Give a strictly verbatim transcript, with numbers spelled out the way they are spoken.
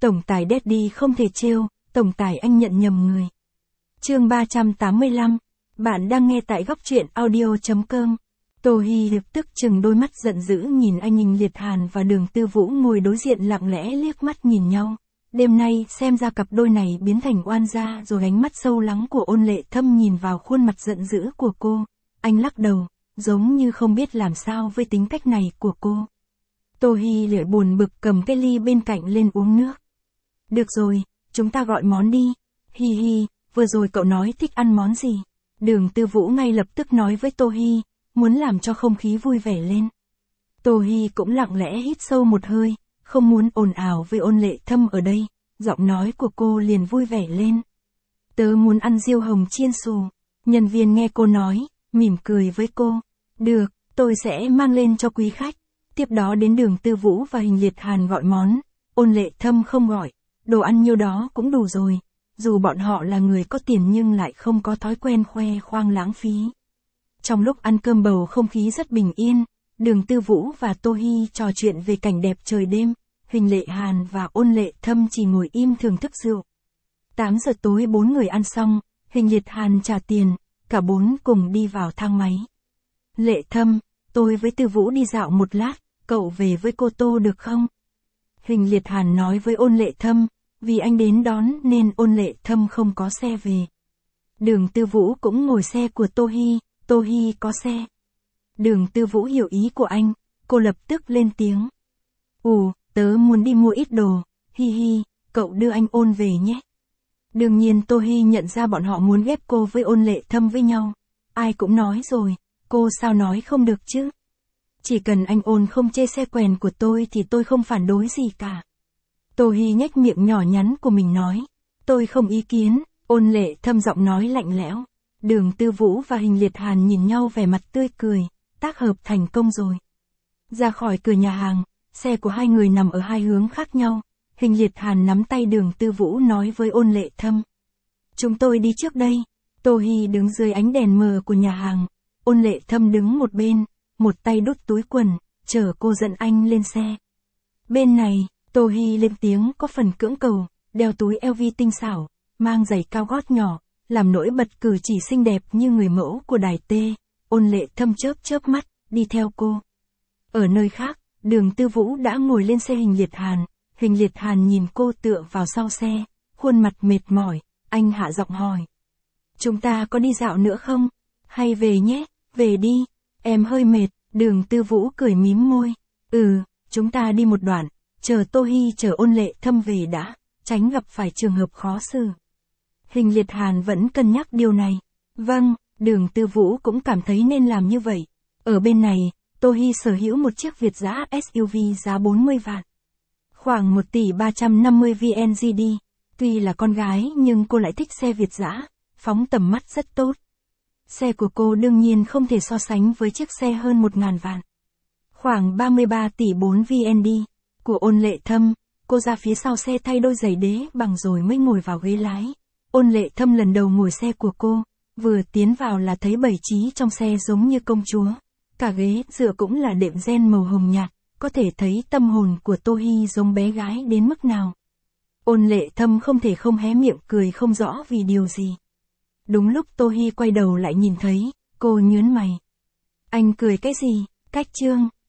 Tổng tài Daddy không thể trêu, tổng tài anh nhận nhầm người. Chương ba trăm tám mươi lăm, bạn đang nghe tại góc truyện audio chấm com. Tô Hi lập tức chừng đôi mắt giận dữ nhìn anh Hình Liệt Hàn và Đường Tư Vũ ngồi đối diện lặng lẽ liếc mắt nhìn nhau. Đêm nay xem ra cặp đôi này biến thành oan gia rồi. Ánh mắt sâu lắng của Ôn Lệ Thâm nhìn vào khuôn mặt giận dữ của cô. Anh lắc đầu, giống như không biết làm sao với tính cách này của cô. Tô Hi lại buồn bực cầm cái ly bên cạnh lên uống nước. Được rồi, chúng ta gọi món đi. Hi hi, vừa rồi cậu nói thích ăn món gì? Đường Tư Vũ ngay lập tức nói với Tô Hi, muốn làm cho không khí vui vẻ lên. Tô Hi cũng lặng lẽ hít sâu một hơi, không muốn ồn ào với Ôn Lệ Thâm ở đây, giọng nói của cô liền vui vẻ lên. Tớ muốn ăn diêu hồng chiên xù. Nhân viên nghe cô nói, mỉm cười với cô. Được, tôi sẽ mang lên cho quý khách. Tiếp đó đến Đường Tư Vũ và Hình Liệt Hàn gọi món, Ôn Lệ Thâm không gọi, đồ ăn nhiêu đó cũng đủ rồi. Dù bọn họ là người có tiền nhưng lại không có thói quen khoe khoang lãng phí. Trong lúc ăn cơm bầu không khí rất bình yên, Đường Tư Vũ và Tô Hi trò chuyện về cảnh đẹp trời đêm, Hình Lệ Hàn và Ôn Lệ Thâm chỉ ngồi im thưởng thức rượu. tám giờ tối bốn người ăn xong, Hình Liệt Hàn trả tiền, cả bốn cùng đi vào thang máy. Lệ Thâm, tôi với Tư Vũ đi dạo một lát, cậu về với cô Tô được không? Hình Liệt Hàn nói với Ôn Lệ Thâm, vì anh đến đón nên Ôn Lệ Thâm không có xe về. Đường Tư Vũ cũng ngồi xe của Tô Hi, Tô Hi có xe. Đường Tư Vũ hiểu ý của anh, cô lập tức lên tiếng. Ồ, tớ muốn đi mua ít đồ, hi hi, cậu đưa anh Ôn về nhé. Đương nhiên Tô Hi nhận ra bọn họ muốn ghép cô với Ôn Lệ Thâm với nhau. Ai cũng nói rồi, cô sao nói không được chứ. Chỉ cần anh Ôn không chê xe quèn của tôi thì tôi không phản đối gì cả. Tô Hi nhếch miệng nhỏ nhắn của mình nói. Tôi không ý kiến, Ôn Lệ Thâm giọng nói lạnh lẽo. Đường Tư Vũ và Hình Liệt Hàn nhìn nhau vẻ mặt tươi cười, tác hợp thành công rồi. Ra khỏi cửa nhà hàng, xe của hai người nằm ở hai hướng khác nhau. Hình Liệt Hàn nắm tay Đường Tư Vũ nói với Ôn Lệ Thâm. Chúng tôi đi trước đây. Tô Hi đứng dưới ánh đèn mờ của nhà hàng. Ôn Lệ Thâm đứng một bên, một tay đút túi quần, chờ cô dẫn anh lên xe. Bên này, Tô Hi lên tiếng có phần cưỡng cầu, đeo túi eo vi tinh xảo, mang giày cao gót nhỏ, làm nổi bật cử chỉ xinh đẹp như người mẫu của đài T. Ôn Lệ Thâm chớp chớp mắt, đi theo cô. Ở nơi khác, Đường Tư Vũ đã ngồi lên xe Hình Liệt Hàn. Hình Liệt Hàn nhìn cô tựa vào sau xe, khuôn mặt mệt mỏi, anh hạ giọng hỏi. Chúng ta có đi dạo nữa không? Hay về nhé, về đi, em hơi mệt. Đường Tư Vũ cười mím môi. Ừ, chúng ta đi một đoạn, chờ Tô Hi chờ Ôn Lệ Thâm về đã, tránh gặp phải trường hợp khó xử. Hình Liệt Hàn vẫn cân nhắc điều này. Vâng, Đường Tư Vũ cũng cảm thấy nên làm như vậy. Ở bên này, Tô Hi sở hữu một chiếc Việt dã ét u vê giá bốn mươi vạn. Khoảng một tỷ ba trăm năm mươi vê en giê đê. Tuy là con gái nhưng cô lại thích xe Việt dã, phóng tầm mắt rất tốt. Xe của cô đương nhiên không thể so sánh với chiếc xe hơn một ngàn vạn. Khoảng ba mươi ba tỷ bốn vê en đê của Ôn Lệ Thâm, cô ra phía sau xe thay đôi giày đế bằng rồi mới ngồi vào ghế lái. Ôn Lệ Thâm lần đầu ngồi xe của cô, vừa tiến vào là thấy bày trí trong xe giống như công chúa. Cả ghế dựa cũng là đệm ren màu hồng nhạt, có thể thấy tâm hồn của Tô Hi giống bé gái đến mức nào. Ôn Lệ Thâm không thể không hé miệng cười không rõ vì điều gì. Đúng lúc Tô Hi quay đầu lại nhìn thấy, cô nhướng mày. Anh cười cái gì? Cách chương.